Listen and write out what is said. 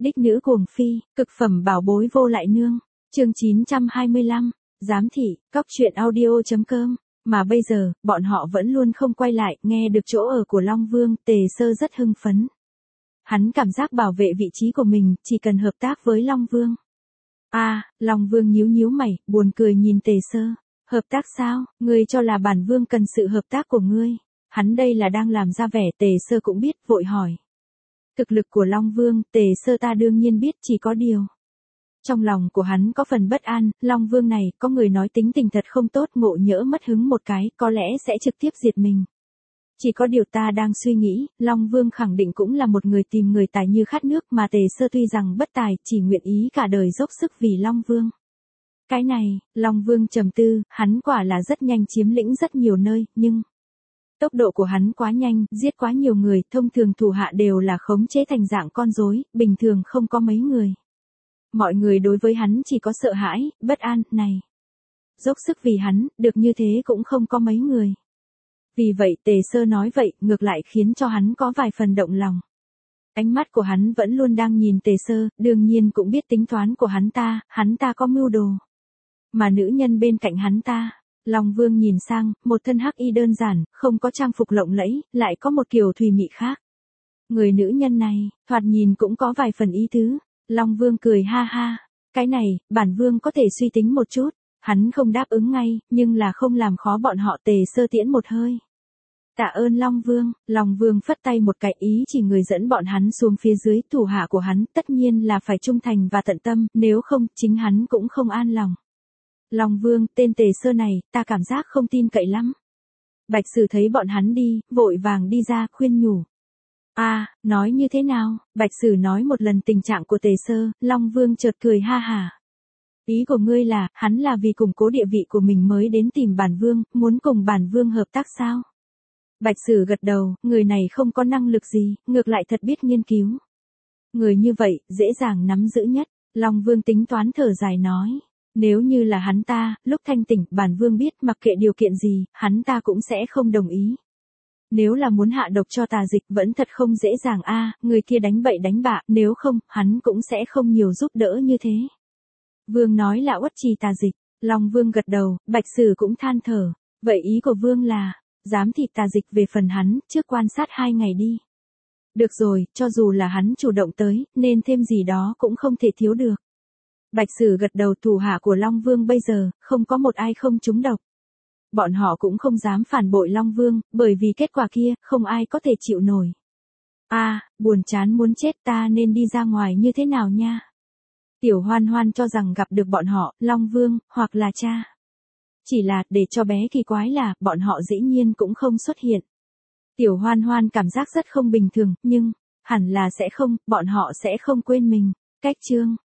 Đích nữ cuồng phi, cực phẩm bảo bối vô lại nương. Chương 925, giám thị, cóc truyện audio.com. Mà bây giờ, bọn họ vẫn luôn không quay lại, nghe được chỗ ở của Long Vương, Tề Sơ rất hưng phấn. Hắn cảm giác bảo vệ vị trí của mình, chỉ cần hợp tác với Long Vương. Long Vương nhíu nhíu mày, buồn cười nhìn Tề Sơ. Hợp tác sao, ngươi cho là bản vương cần sự hợp tác của ngươi. Hắn đây là đang làm ra vẻ, Tề Sơ cũng biết, vội hỏi. Thực lực của Long Vương, Tề Sơ ta đương nhiên biết, chỉ có điều. Trong lòng của hắn có phần bất an, Long Vương này, có người nói tính tình thật không tốt, ngộ nhỡ mất hứng một cái, có lẽ sẽ trực tiếp diệt mình. Chỉ có điều ta đang suy nghĩ, Long Vương khẳng định cũng là một người tìm người tài như khát nước, mà Tề Sơ tuy rằng bất tài, chỉ nguyện ý cả đời dốc sức vì Long Vương. Cái này, Long Vương trầm tư, hắn quả là rất nhanh chiếm lĩnh rất nhiều nơi, nhưng tốc độ của hắn quá nhanh, giết quá nhiều người, thông thường thủ hạ đều là khống chế thành dạng con rối, bình thường không có mấy người. Mọi người đối với hắn chỉ có sợ hãi, bất an, này. Dốc sức vì hắn, được như thế cũng không có mấy người. Vì vậy Tề Sơ nói vậy, ngược lại khiến cho hắn có vài phần động lòng. Ánh mắt của hắn vẫn luôn đang nhìn Tề Sơ, đương nhiên cũng biết tính toán của hắn ta có mưu đồ. Mà nữ nhân bên cạnh hắn ta, Long Vương nhìn sang, một thân hắc y đơn giản, không có trang phục lộng lẫy, lại có một kiểu thùy mị khác. Người nữ nhân này, thoạt nhìn cũng có vài phần ý tứ. Long Vương cười ha ha, cái này, bản vương có thể suy tính một chút. Hắn không đáp ứng ngay, nhưng là không làm khó bọn họ. Tề Sơ tiễn một hơi. Tạ ơn Long Vương phất tay một cái, ý chỉ người dẫn bọn hắn xuống phía dưới. Thủ hạ của hắn tất nhiên là phải trung thành và tận tâm, nếu không, chính hắn cũng không an lòng. Long Vương, tên Tề Sơ này, ta cảm giác không tin cậy lắm. Bạch Sử thấy bọn hắn đi, vội vàng đi ra, khuyên nhủ. Nói như thế nào? Bạch Sử nói một lần tình trạng của Tề Sơ, Long Vương chợt cười ha hả. Ý của ngươi là, hắn là vì củng cố địa vị của mình mới đến tìm bản vương, muốn cùng bản vương hợp tác sao? Bạch Sử gật đầu, người này không có năng lực gì, ngược lại thật biết nghiên cứu. Người như vậy, dễ dàng nắm giữ nhất. Long Vương tính toán thở dài nói. Nếu như là hắn ta, lúc thanh tỉnh, bản vương biết mặc kệ điều kiện gì, hắn ta cũng sẽ không đồng ý. Nếu là muốn hạ độc cho Tà Dịch vẫn thật không dễ dàng người kia đánh bậy đánh bạ, nếu không, hắn cũng sẽ không nhiều giúp đỡ như thế. Vương nói là uất trì Tà Dịch, Long Vương gật đầu, Bạch Sử cũng than thở. Vậy ý của Vương là, giám thị Tà Dịch về phần hắn, trước quan sát 2 ngày đi. Được rồi, cho dù là hắn chủ động tới, nên thêm gì đó cũng không thể thiếu được. Bạch Sử gật đầu, thủ hạ của Long Vương bây giờ, không có một ai không trúng độc. Bọn họ cũng không dám phản bội Long Vương, bởi vì kết quả kia, không ai có thể chịu nổi. Buồn chán muốn chết, ta nên đi ra ngoài như thế nào nha? Tiểu Hoan Hoan cho rằng gặp được bọn họ, Long Vương, hoặc là cha. Chỉ là, để cho bé kỳ quái là, bọn họ dĩ nhiên cũng không xuất hiện. Tiểu Hoan Hoan cảm giác rất không bình thường, nhưng, hẳn là sẽ không, bọn họ sẽ không quên mình. Cách chương